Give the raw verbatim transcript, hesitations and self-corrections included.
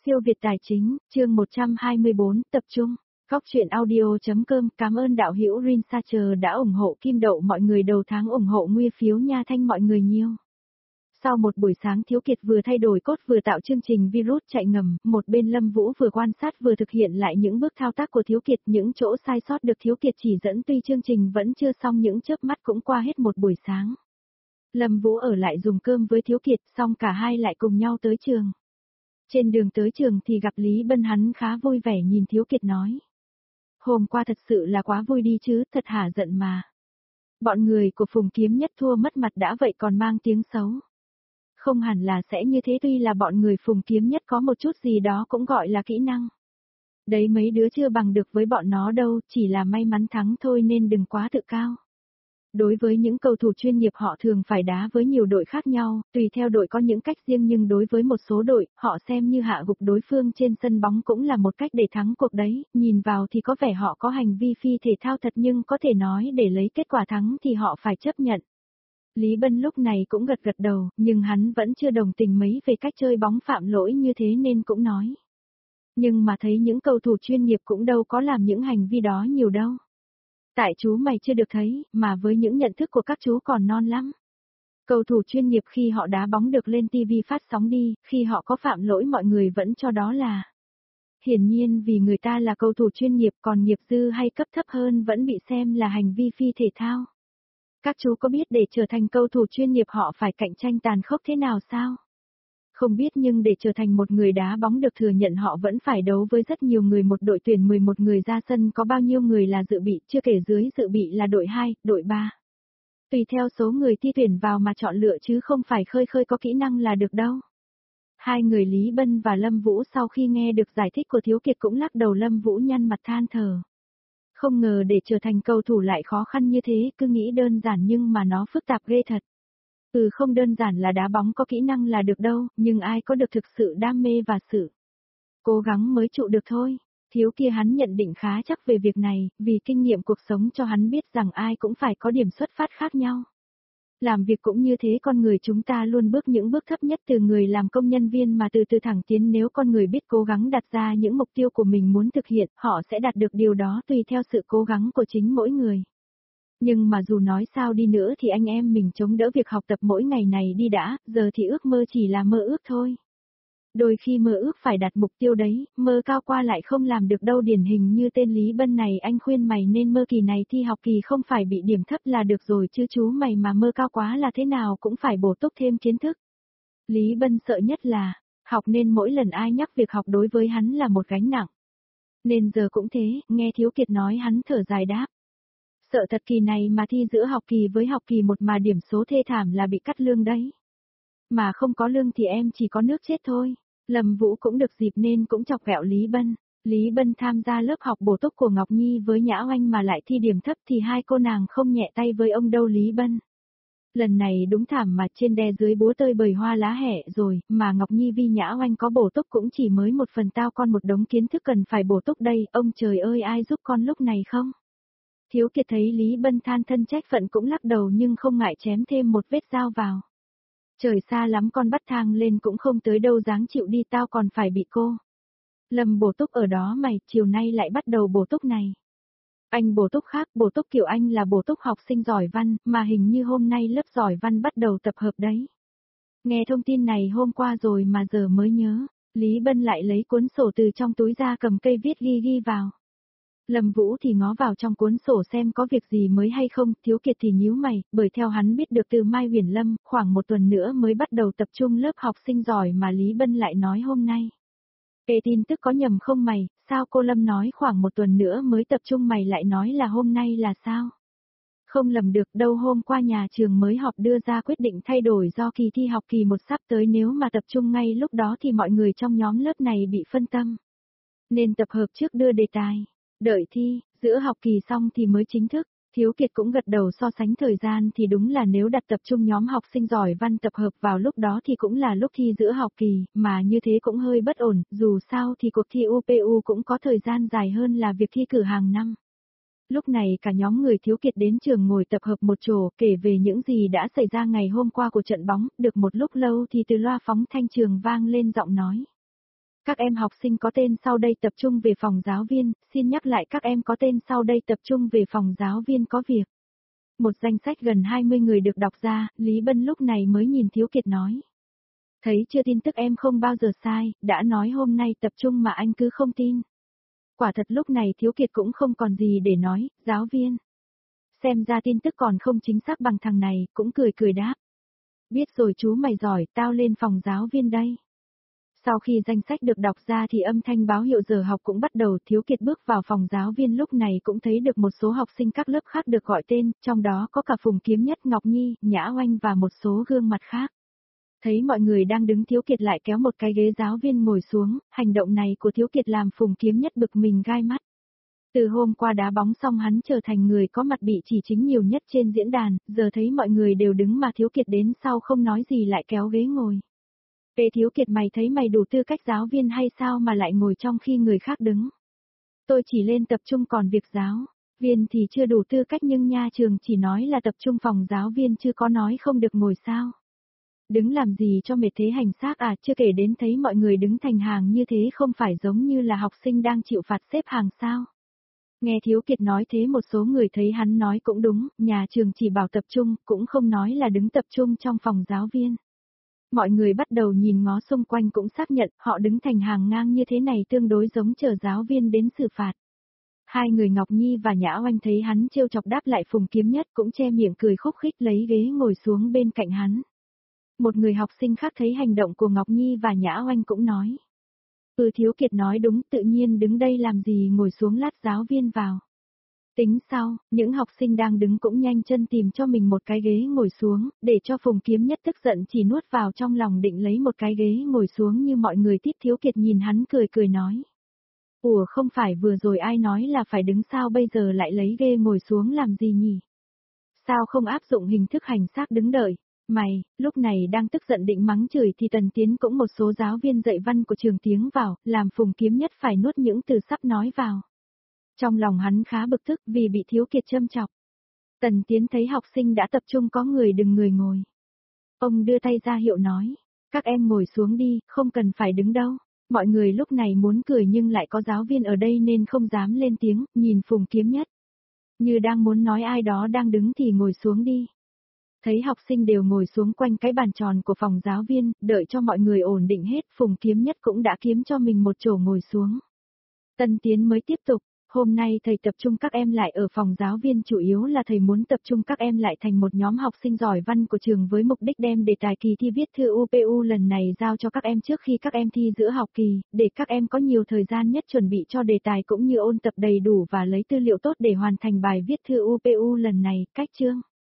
Siêu Việt Tài Chính, chương một trăm hai mươi bốn, tập trung. Góc truyện audio.com, cảm ơn đạo hữu Rinsacher đã ủng hộ Kim Đậu mọi người đầu tháng ủng hộ nguyên phiếu nha thanh mọi người nhiều. Sau một buổi sáng Thiếu Kiệt vừa thay đổi cốt vừa tạo chương trình virus chạy ngầm, một bên Lâm Vũ vừa quan sát vừa thực hiện lại những bước thao tác của Thiếu Kiệt, những chỗ sai sót được Thiếu Kiệt chỉ dẫn tuy chương trình vẫn chưa xong những chớp mắt cũng qua hết một buổi sáng. Lâm Vũ ở lại dùng cơm với Thiếu Kiệt xong cả hai lại cùng nhau tới trường. Trên đường tới trường thì gặp Lý Bân, hắn khá vui vẻ nhìn Thiếu Kiệt nói. Hôm qua thật sự là quá vui đi chứ, thật hả giận mà. Bọn người của Phùng Kiếm Nhất thua mất mặt đã vậy còn mang tiếng xấu. Không hẳn là sẽ như thế, tuy là bọn người Phùng Kiếm Nhất có một chút gì đó cũng gọi là kỹ năng. Đấy mấy đứa chưa bằng được với bọn nó đâu, chỉ là may mắn thắng thôi nên đừng quá tự cao. Đối với những cầu thủ chuyên nghiệp họ thường phải đá với nhiều đội khác nhau, tùy theo đội có những cách riêng nhưng đối với một số đội, họ xem như hạ gục đối phương trên sân bóng cũng là một cách để thắng cuộc đấy, nhìn vào thì có vẻ họ có hành vi phi thể thao thật nhưng có thể nói để lấy kết quả thắng thì họ phải chấp nhận. Lý Bân lúc này cũng gật gật đầu, nhưng hắn vẫn chưa đồng tình mấy về cách chơi bóng phạm lỗi như thế nên cũng nói. Nhưng mà thấy những cầu thủ chuyên nghiệp cũng đâu có làm những hành vi đó nhiều đâu. Tại chú mày chưa được thấy, mà với những nhận thức của các chú còn non lắm. Cầu thủ chuyên nghiệp khi họ đá bóng được lên ti vi phát sóng đi, khi họ có phạm lỗi mọi người vẫn cho đó là. Hiển nhiên vì người ta là cầu thủ chuyên nghiệp còn nghiệp dư hay cấp thấp hơn vẫn bị xem là hành vi phi thể thao. Các chú có biết để trở thành cầu thủ chuyên nghiệp họ phải cạnh tranh tàn khốc thế nào sao? Không biết nhưng để trở thành một người đá bóng được thừa nhận họ vẫn phải đấu với rất nhiều người, một đội tuyển mười một người ra sân có bao nhiêu người là dự bị, chưa kể dưới dự bị là đội hai, đội ba. Tùy theo số người thi tuyển vào mà chọn lựa chứ không phải khơi khơi có kỹ năng là được đâu. Hai người Lý Bân và Lâm Vũ sau khi nghe được giải thích của Thiếu Kiệt cũng lắc đầu, Lâm Vũ nhăn mặt than thở. Không ngờ để trở thành cầu thủ lại khó khăn như thế, cứ nghĩ đơn giản nhưng mà nó phức tạp ghê thật. Ừ, không đơn giản là đá bóng có kỹ năng là được đâu, nhưng ai có được thực sự đam mê và sự cố gắng mới trụ được thôi. Thiếu kia hắn nhận định khá chắc về việc này, vì kinh nghiệm cuộc sống cho hắn biết rằng ai cũng phải có điểm xuất phát khác nhau. Làm việc cũng như thế, con người chúng ta luôn bước những bước thấp nhất từ người làm công nhân viên mà từ từ thẳng tiến, nếu con người biết cố gắng đặt ra những mục tiêu của mình muốn thực hiện, họ sẽ đạt được điều đó tùy theo sự cố gắng của chính mỗi người. Nhưng mà dù nói sao đi nữa thì anh em mình chống đỡ việc học tập mỗi ngày này đi đã, giờ thì ước mơ chỉ là mơ ước thôi. Đôi khi mơ ước phải đặt mục tiêu đấy, mơ cao qua lại không làm được đâu, điển hình như tên Lý Bân này, anh khuyên mày nên mơ kỳ này thi học kỳ không phải bị điểm thấp là được rồi chứ chú mày mà mơ cao quá là thế nào cũng phải bổ túc thêm kiến thức. Lý Bân sợ nhất là, học nên mỗi lần ai nhắc việc học đối với hắn là một gánh nặng. Nên giờ cũng thế, nghe Thiếu Kiệt nói hắn thở dài đáp. Sợ thật kỳ này mà thi giữa học kỳ với học kỳ một mà điểm số thê thảm là bị cắt lương đấy. Mà không có lương thì em chỉ có nước chết thôi. Lâm Vũ cũng được dịp nên cũng chọc ghẹo Lý Bân. Lý Bân tham gia lớp học bổ túc của Ngọc Nhi với Nhã Oanh mà lại thi điểm thấp thì hai cô nàng không nhẹ tay với ông đâu Lý Bân. Lần này đúng thảm mà trên đè dưới búa tơi bời hoa lá hẹ rồi, mà Ngọc Nhi vi Nhã Oanh có bổ túc cũng chỉ mới một phần, tao con một đống kiến thức cần phải bổ túc đây, ông trời ơi ai giúp con lúc này không? Thiếu Kiệt thấy Lý Bân than thân trách phận cũng lắc đầu nhưng không ngại chém thêm một vết dao vào. Trời xa lắm con bắt thang lên cũng không tới đâu, dáng chịu đi, tao còn phải bị cô Lâm bổ túc ở đó mày, chiều nay lại bắt đầu bổ túc này. Anh bổ túc khác, bổ túc kiểu anh là bổ túc học sinh giỏi văn, mà hình như hôm nay lớp giỏi văn bắt đầu tập hợp đấy. Nghe thông tin này hôm qua rồi mà giờ mới nhớ, Lý Bân lại lấy cuốn sổ từ trong túi ra cầm cây viết ghi ghi vào. Lâm Vũ thì ngó vào trong cuốn sổ xem có việc gì mới hay không, Thiếu Kiệt thì nhíu mày, bởi theo hắn biết được từ Mai Huyền Lâm, khoảng một tuần nữa mới bắt đầu tập trung lớp học sinh giỏi mà Lý Bân lại nói hôm nay. Ê, tin tức có nhầm không mày, sao cô Lâm nói khoảng một tuần nữa mới tập trung mày lại nói là hôm nay là sao? Không lầm được đâu, hôm qua nhà trường mới họp đưa ra quyết định thay đổi do kỳ thi học kỳ một sắp tới, nếu mà tập trung ngay lúc đó thì mọi người trong nhóm lớp này bị phân tâm. Nên tập hợp trước đưa đề tài. Đợi thi, giữa học kỳ xong thì mới chính thức. Thiếu Kiệt cũng gật đầu, so sánh thời gian thì đúng là nếu đặt tập trung nhóm học sinh giỏi văn tập hợp vào lúc đó thì cũng là lúc thi giữa học kỳ, mà như thế cũng hơi bất ổn, dù sao thì cuộc thi u pê u cũng có thời gian dài hơn là việc thi cử hàng năm. Lúc này cả nhóm người Thiếu Kiệt đến trường ngồi tập hợp một chỗ, kể về những gì đã xảy ra ngày hôm qua của trận bóng, được một lúc lâu thì từ loa phóng thanh trường vang lên giọng nói. Các em học sinh có tên sau đây tập trung về phòng giáo viên, xin nhắc lại các em có tên sau đây tập trung về phòng giáo viên có việc. Một danh sách gần hai mươi người được đọc ra, Lý Bân lúc này mới nhìn Thiếu Kiệt nói. Thấy chưa, tin tức em không bao giờ sai, đã nói hôm nay tập trung mà anh cứ không tin. Quả thật lúc này Thiếu Kiệt cũng không còn gì để nói, giáo viên. Xem ra tin tức còn không chính xác bằng thằng này, cũng cười cười đáp. Biết rồi chú mày giỏi, tao lên phòng giáo viên đây. Sau khi danh sách được đọc ra thì âm thanh báo hiệu giờ học cũng bắt đầu. Thiếu Kiệt bước vào phòng giáo viên lúc này cũng thấy được một số học sinh các lớp khác được gọi tên, trong đó có cả Phùng Kiếm Nhất, Ngọc Nhi, Nhã Oanh và một số gương mặt khác. Thấy mọi người đang đứng, Thiếu Kiệt lại kéo một cái ghế giáo viên ngồi xuống, hành động này của Thiếu Kiệt làm Phùng Kiếm Nhất bực mình gai mắt. Từ hôm qua đá bóng xong hắn trở thành người có mặt bị chỉ trích nhiều nhất trên diễn đàn, giờ thấy mọi người đều đứng mà Thiếu Kiệt đến sau không nói gì lại kéo ghế ngồi. Ê Thiếu Kiệt, mày thấy mày đủ tư cách giáo viên hay sao mà lại ngồi trong khi người khác đứng? Tôi chỉ lên tập trung còn việc giáo viên thì chưa đủ tư cách, nhưng nha trường chỉ nói là tập trung phòng giáo viên chứ có nói không được ngồi sao? Đứng làm gì cho mệt thế hành xác à, chưa kể đến thấy mọi người đứng thành hàng như thế không phải giống như là học sinh đang chịu phạt xếp hàng sao? Nghe Thiếu Kiệt nói thế một số người thấy hắn nói cũng đúng, nhà trường chỉ bảo tập trung, cũng không nói là đứng tập trung trong phòng giáo viên. Mọi người bắt đầu nhìn ngó xung quanh cũng xác nhận họ đứng thành hàng ngang như thế này tương đối giống chờ giáo viên đến xử phạt. Hai người Ngọc Nhi và Nhã Oanh thấy hắn trêu chọc đáp lại, Phùng Kiếm Nhất cũng che miệng cười khúc khích lấy ghế ngồi xuống bên cạnh hắn. Một người học sinh khác thấy hành động của Ngọc Nhi và Nhã Oanh cũng nói. Ừ, Thiếu Kiệt nói đúng, tự nhiên đứng đây làm gì, ngồi xuống lát giáo viên vào. Tính sau, những học sinh đang đứng cũng nhanh chân tìm cho mình một cái ghế ngồi xuống, để cho Phùng Kiếm Nhất tức giận chỉ nuốt vào trong lòng định lấy một cái ghế ngồi xuống như mọi người tiếp. Thiếu Kiệt nhìn hắn cười cười nói. Ủa, không phải vừa rồi ai nói là phải đứng sao, bây giờ lại lấy ghế ngồi xuống làm gì nhỉ? Sao không áp dụng hình thức hành xác đứng đợi? Mày, lúc này đang tức giận định mắng chửi thì Tần Tiến cũng một số giáo viên dạy văn của trường tiếng vào, làm Phùng Kiếm Nhất phải nuốt những từ sắp nói vào. Trong lòng hắn khá bực tức vì bị Thiếu Kiệt châm chọc. Tần Tiến thấy học sinh đã tập trung có người đừng người ngồi. Ông đưa tay ra hiệu nói, các em ngồi xuống đi, không cần phải đứng đâu. Mọi người lúc này muốn cười nhưng lại có giáo viên ở đây nên không dám lên tiếng, nhìn Phùng Kiếm Nhất. Như đang muốn nói ai đó đang đứng thì ngồi xuống đi. Thấy học sinh đều ngồi xuống quanh cái bàn tròn của phòng giáo viên, đợi cho mọi người ổn định hết, Phùng Kiếm Nhất cũng đã kiếm cho mình một chỗ ngồi xuống. Tân Tiến mới tiếp tục, hôm nay thầy tập trung các em lại ở phòng giáo viên chủ yếu là thầy muốn tập trung các em lại thành một nhóm học sinh giỏi văn của trường với mục đích đem đề tài kỳ thi viết thư u pê u lần này giao cho các em trước khi các em thi giữa học kỳ, để các em có nhiều thời gian nhất chuẩn bị cho đề tài cũng như ôn tập đầy đủ và lấy tư liệu tốt để hoàn thành bài viết thư u pê u lần này. Cách chương